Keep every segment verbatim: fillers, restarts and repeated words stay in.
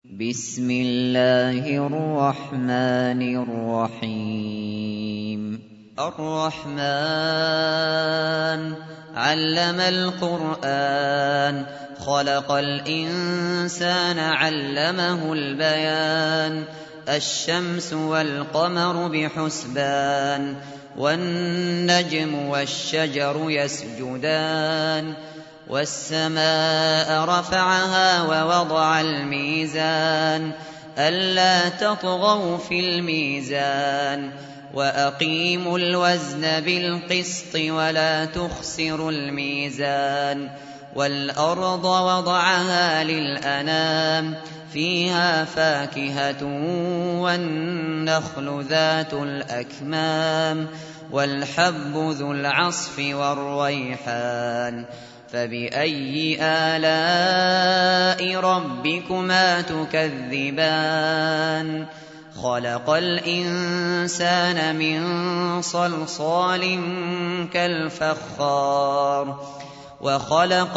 بسم الله الرحمن الرحيم الرحمن علم القرآن خلق الإنسان علمه البيان الشمس والقمر بحسبان والنجم والشجر يسجدان والسماء رفعها ووضع الميزان ألا تطغوا في الميزان وأقيموا الوزن بالقسط ولا تخسروا الميزان والأرض وضعها للأنام فيها فاكهة والنخل ذات الأكمام والحب ذو العصف والريحان فبأي آلاء ربكما تكذبان خلق الإنسان من صلصال كالفخار وخلق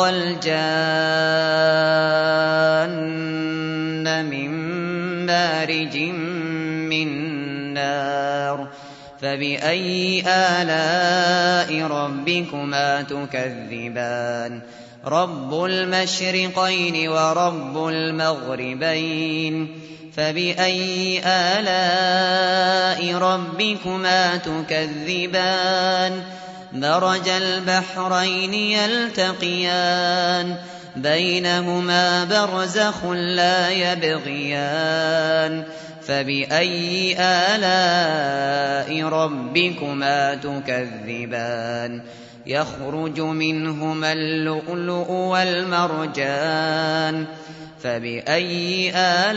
الجان من مارج من نار فبأي آلاء ربكما تكذبان رب المشرقين ورب المغربين فبأي آلاء ربكما تكذبان مرج البحرين يلتقيان بينهما برزخ لا يبغيان فبأي آلاء ربكما تكذبان يخرج منهما اللؤلؤ والمرجان فبأي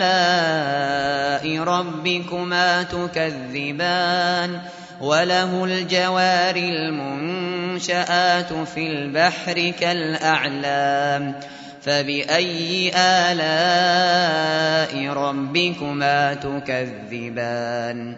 آلاء ربكما تكذبان وله الجوار المنشآت في البحر كالأعلام فبأي آلاء ربكما تكذبان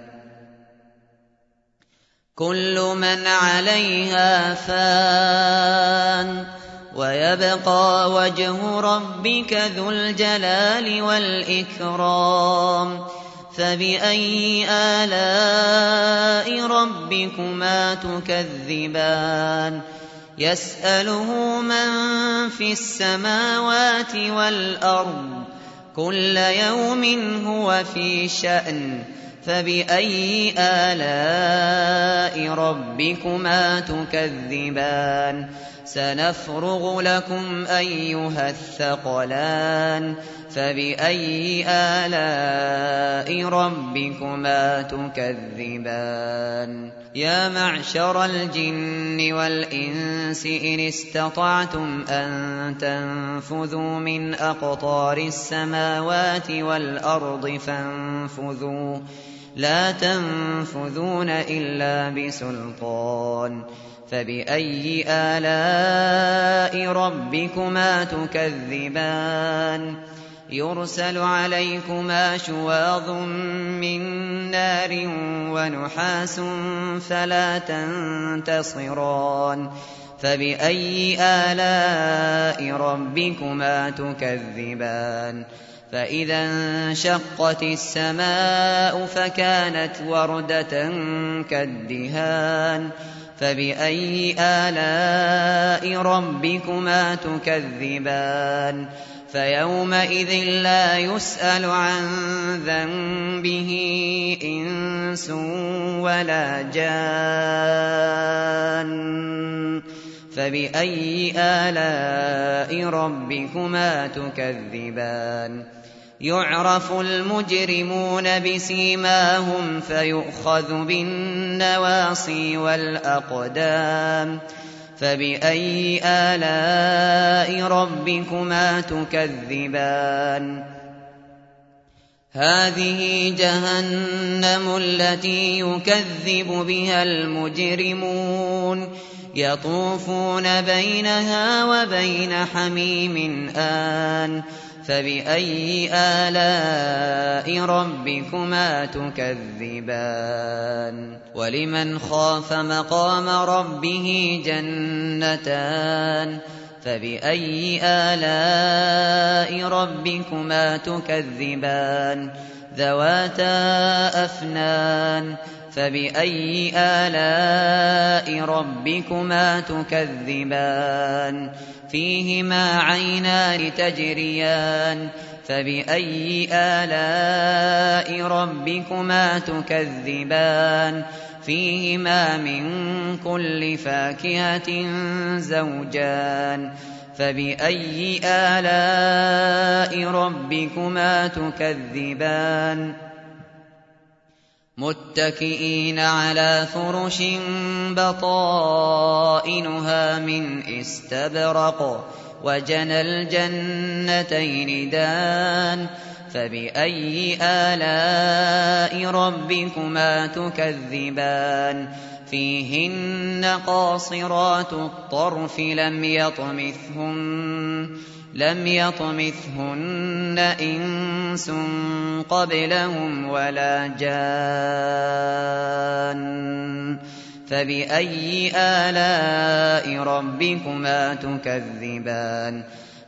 كل من عليها فان ويبقى وجه ربك ذو الجلال والإكرام فبأي آلاء ربكما تكذبان يسأله من في السماوات والأرض كل يوم هو في شأن فبأي آلاء ربكما تكذبان سنفرغ لكم أيها الثقلان فبأي آلاء ربكما تكذبان يا معشر الجن والإنس إن استطعتم أن تنفذوا من أقطار السماوات والأرض فانفذوا لا تنفذون إلا بسلطان فبأي آلاء ربكما تكذبان يرسل عليكما شواظ من نار ونحاس فلا تنتصران فبأي آلاء ربكما تكذبان فإذا انشقت السماء فكانت وردة كالدهان فبأي آلاء ربكما تكذبان فيومئذ لا يسأل عن ذنبه إنس ولا جان فبأي آلاء ربكما تكذبان يعرف المجرمون بسيماهم فيؤخذ بالنواصي والأقدام فبأي آلاء ربكما تكذبان هذه جهنم التي يكذب بها المجرمون يطوفون بينها وبين حميم آن فبأي آلاء ربكما تكذبان ولمن خاف مقام ربه جنتان فبأي آلاء ربكما تكذبان ذواتا أفنان فبأي آلاء ربكما تكذبان فيهما عينان تجريان فبأي آلاء ربكما تكذبان فيهما من كل فاكهة زوجان فبأي آلاء ربكما تكذبان متكئين على فرش بطائنها من استبرق وجنى الجنتين دان فبأي آلاء ربكما تكذبان فيهن قاصرات الطرف لم يطمثهن لم يطمثهن إنس قبلهم ولا جان فبأي آلاء ربكما تكذبان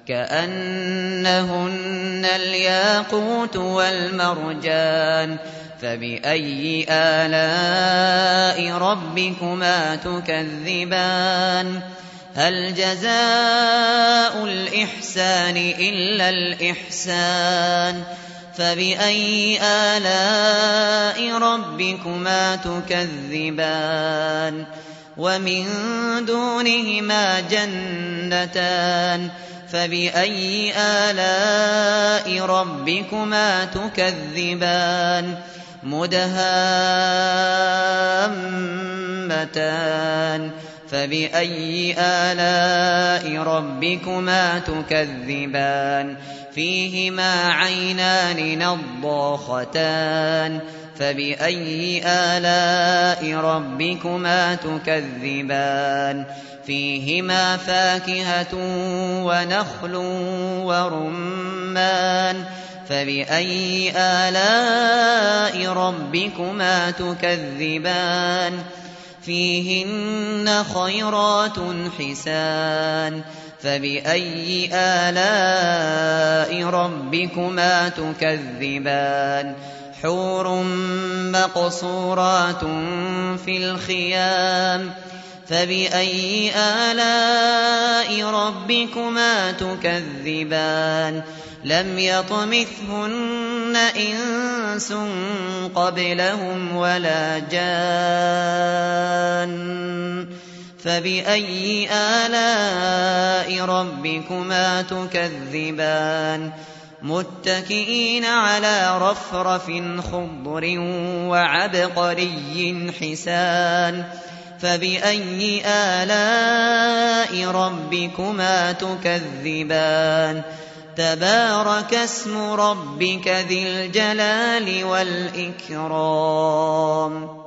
كأنهن الياقوت والمرجان فبأي آلاء ربكما تكذبان هل جزاء الإحسان إلا الإحسان فبأي آلاء ربكما تكذبان ومن دونهما جنتان فبأي آلاء ربكما تكذبان مدهامتان فبأي آلاء ربكما تكذبان فيهما عينان نضاختان فبأي آلاء ربكما تكذبان فيهما فاكهة ونخل ورمان فبأي آلاء ربكما تكذبان فيهن خيرات حسان فبأي آلاء ربكما تكذبان حور مقصورات في الخيام فبأي آلاء ربكما تكذبان لم يطمثهن إنس قبلهم ولا جان فبأي آلاء ربكما تكذبان متكئين على رفرف خضر وعبقري حسان فبأي آلاء ربكما تكذبان تبارك اسم ربك ذي الجلال والإكرام